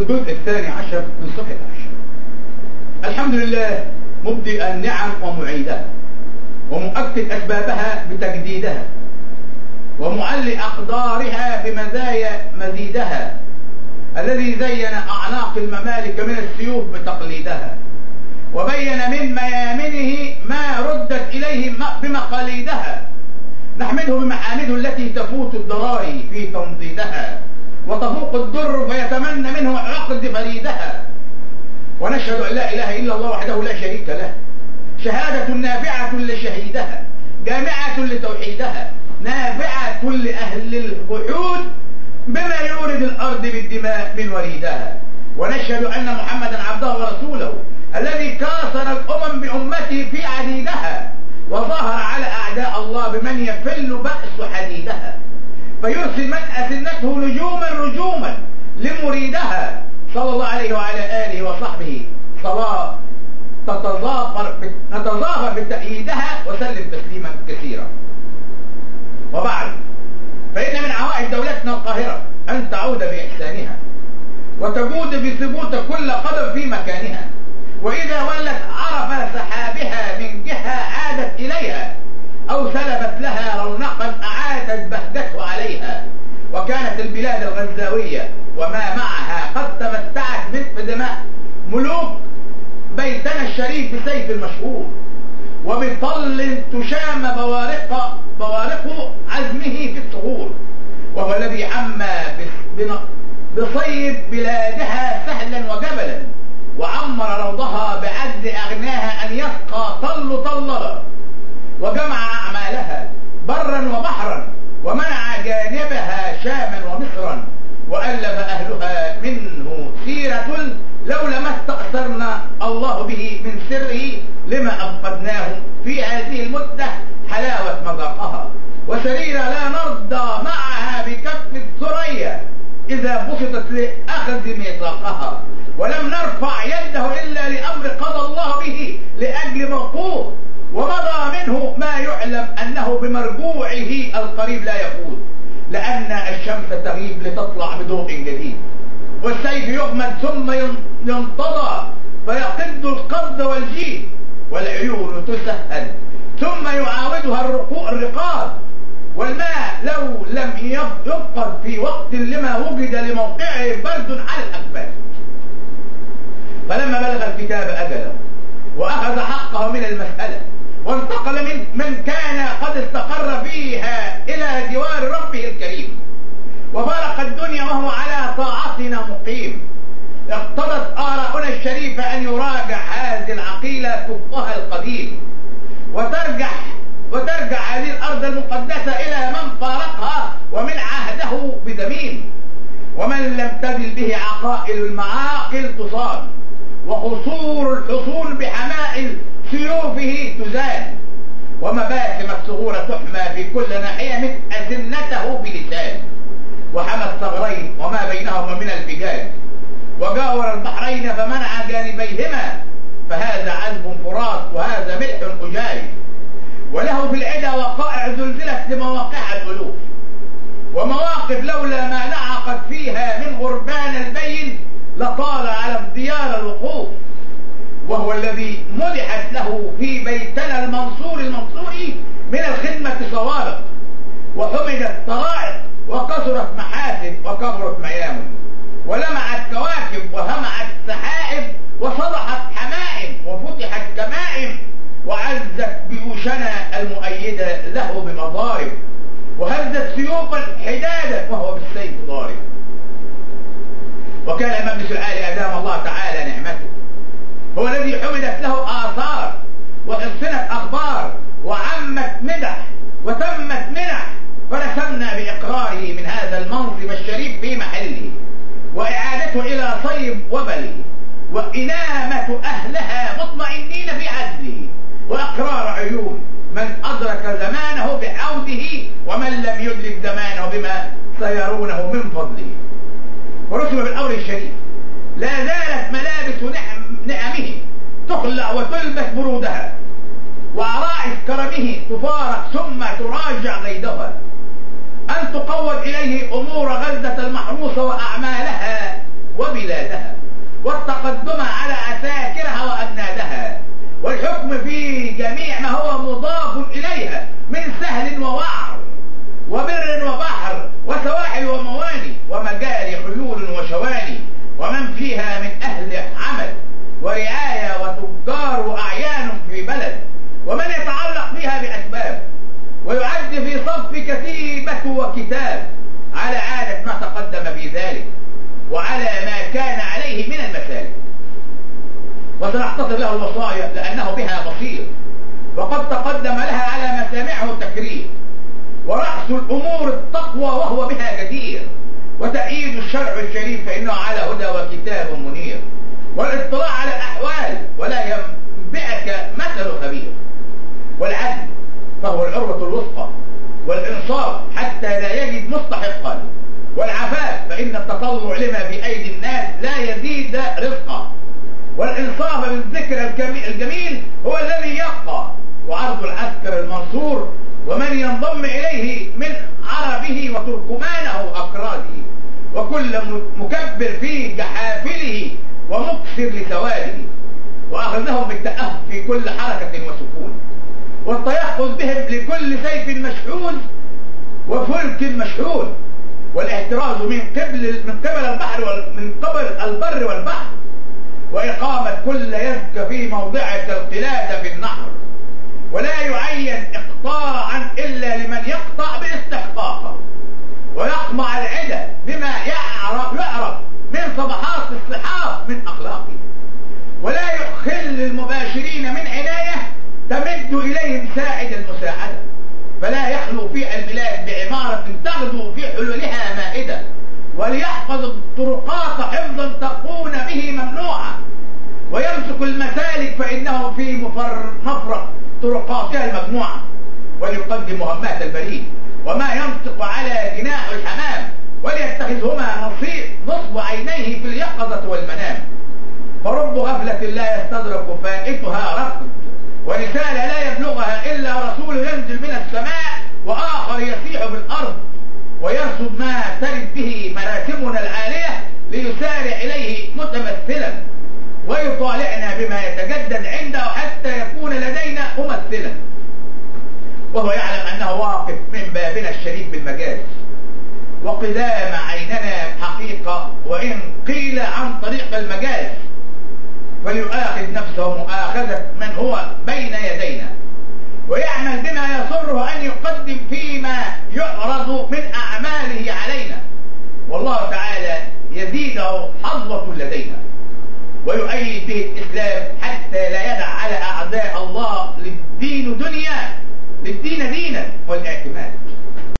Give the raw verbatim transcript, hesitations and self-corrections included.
الجزء الثاني عشر من صفحة عشر. الحمد لله مبدئ النعم ومعيدها، ومؤكد أسبابها بتجديدها، ومعلي أقدارها بمزايا مزيدها، الذي زين أعناق الممالك من السيوف بتقليدها، وبين من ميامنه ما ردت إليه بمقاليدها. نحمده بمحامده التي تفوت الضرائي في تنضيدها، وتفوق الدر فيتمنى منه عقد فريدها. ونشهد أن لا إله إلا الله وحده لا شريك له، شهادة نافعة لشهيدها، جامعة لتوحيدها، نافعة لأهل الوحود بما يورد الأرض بالدماء من وريدها. ونشهد أن محمدا عبده ورسوله الذي كاثر الأمم بأمته في عديدها، وظهر على أعداء الله بمن يفل بأس حديدها، فيرسل من أسنته نجوما رجوما لمريدها، صلى الله عليه وعلى آله وصحبه صلاة تتظافر نتظافر بتأييدها، وسلم تسليما كثيرا. وبعد، فإن من عوائد دولتنا القاهرة أن تعود بإحسانها، وتجود بثبوت كل قدم في مكانها، وإذا ولت عرف سحابها من جهة عادت إليها، أو سلبت لها رونقا أعادت بهجته عليها. وكانت البلاد الغزاوية وما معها قد تمتعت مثل دماء ملوك بيتنا الشريف بسيف المشهور، وبطل تشام بوارق بوارق عزمه في الثغور، وهو الذي عمى بصيب بلادها سهلا وجبلا، وعمر روضها بعدل أغناها أن يسقى طل طللا، وجمع أعمالها برا وبحرا، ومنع جانبها شاما ومصرا، وألف أهلها منه سيرة لولا ما استأثرنا الله به من سره لما أفقدناه في هذه المدة حلاوة مذاقها، وسريرة لا نرضى معها بكف الثريا إذا بسطت لأخذ ميثاقها، ولم نرفع يده إلا لأمر قضى الله به لأجل موقوف، ومضى منه ما يعلم أنه بمرجوعه القريب لا يفوت، لأن الشمس تغيب لتطلع بضوء جديد، والسيف يغمد ثم ينتضى فيقد القبض والجيد، والعيون تسهل ثم يعاودها الرقوع الرقاب، والماء لو لم يفقد في وقت لما وجد لموقعه برد على الأكباد. فلما بلغ الكتاب أجله وأخذ حقه من المسألة، وانتقل من من كان قد استقر فيها إلى جوار ربه الكريم، وفارق الدنيا وهو على طاعتنا مقيم، اقتضت آراؤنا الشريفة أن يراجع هذه العقيلة كفها القديم، وترجع وترجع هذه الأرض المقدسة إلى من فارقها ومن عهده بدميم، ومن لم تزل به عقائل المعاقل تصان، وقصور الحصون بحمائل سيوفه تزال، ومباسم الثغور تحمى في كل ناحية مثل أسنته بلسان، وحمى الثغرين وما بينهما من الفجاج، وجاور البحرين فمنع جانبيهما، فهذا عذب فرات وهذا ملح أجاج، وله في العدا وقائع زلزلت لمواقع الألوف، ومواقف لولا ما نعقت فيها من غربان البين لطال على الديار الوقوف، وهو الذي مدحت له في بيتنا المنصور المنصور من الخدمة صوارق، وحمدت طرائق، وكثرت محاسن، وكبرت ميامن، ولمعت كواكب، وهمعت سحائب، وصلحت حمائم، وفتحت كمائم، وعزت جيوشنا المؤيدة له بمضارب، وهزت سيوفا حدادا وهو بالسيف ضارب. وكان الإمام ابن سلعالي أدام الله تعالى نعمته هو الذي حمدت له آثار، وحسنت أخبار، وعمت مدح، وتمت منح، فرسمنا بإقراره من هذا المنصب الشريف في محله، وإعادته إلى صيب وبله، وإنامة أهلها مطمئنين في عدله، وإقرار عيون من أدرك زمانه بعوده، ومن لم يدرك زمانه بما سيرونه من فضله. ورسم بالأمر الشريف لا زالت ملابس نعم نعمه تخلع وتلبس برودها، وعرائس كرمه تفارق ثم تراجع غيدها، أن تقود إليه أمور غزة المحروسة وأعمالها وبلادها، تقدمها على عساكرها وأجنادها، والحكم في جميع ما هو مضاف إليها من سهل ووعر وبر وبحر وسواحل ومواني ومجاري حيول وشواني، ومن فيها من أهل عمل ورعاية وتجار وأعيان في بلد، ومن يتعلق بها بأسباب، ويعد في صف كتيبة وكتاب على عادة ما تقدم في ذلك وعلى ما كان عليه من المسالك. وسنحتضر له الوصايا لأنه بها بصير، وقد تقدم لها على مسامعه تكريم، ورأس الأمور التقوى وهو بها جدير، وتأييد الشرع الشريف فإنه على هدى وكتاب منير، والاطلاع على الأحوال ولا ينبئك مثل خبير، والعدل فهو العروة الوثقى، والإنصاف حتى لا يجد مستحقا، والعفاف فإن التطلع لما في أيدي الناس لا يزيد رزقا، والإنصاف بالذكر الجميل هو الذي يبقى، وعرض العسكر المنصور ومن ينضم إليه من عربه وتركمانه أكراده، وكل مكبر في جحافله ومقصر لسواده، وأخذهم بالتأهب في كل حركة وسكون، والتيقظ بهم لكل سيف مشحون وفلك مشحون، والاحتراز من قبل من قبل البحر ومن قبل البر والبحر، وإقامة كل يزك في موضعه القلادة في النحر، ولا يعين إقطاعا إلا لمن يقطع باستحقاقه، ويقمع العدى بما يعرف يعرف من صبحات الصحاف من أخلاقه، ولا يخل المباشرين من عناية تمد إليهم ساعد المساعدة، فلا يخلو في البلاد بعمارة تغدو في حلولها مائدة، وليحفظ الطرقات حفظا تكون به ممنوعة، ويمسك المسالك فإنه في مفر مفرق طرقاتها المجموعة، وليقدم مهمات البريد وما ينطق على جناح الحمام، وليتخذهما نصيب نصب عينيه في اليقظة والمنام، فرب غفلة لا يستدرك فائتها ركض، ورسالة لا يبلغها إلا رسول ينزل من السماء، وآخر يسيح في الأرض، ويرصد ما ترد به مراسمنا العالية ليسارع إليه متمثلا، ويطالعنا بما يتجدد عنده حتى يكون لدينا ممثلا، وهو يعلم أنه واقف من بابنا الشريف بالمجاز، وقدام عيننا حقيقة، وإن قيل عن طريق المجاز، فليؤاخذ نفسه مؤاخذة من هو بين يدينا، ويعمل بما يسره أن يقدم فيما يعرض من أعماله علينا، والله تعالى يزيده حظوة لدينا، ويؤيد به الإسلام حتى لا يدع على أعداء الله للدين دنيا للدين دينا والاعتماد.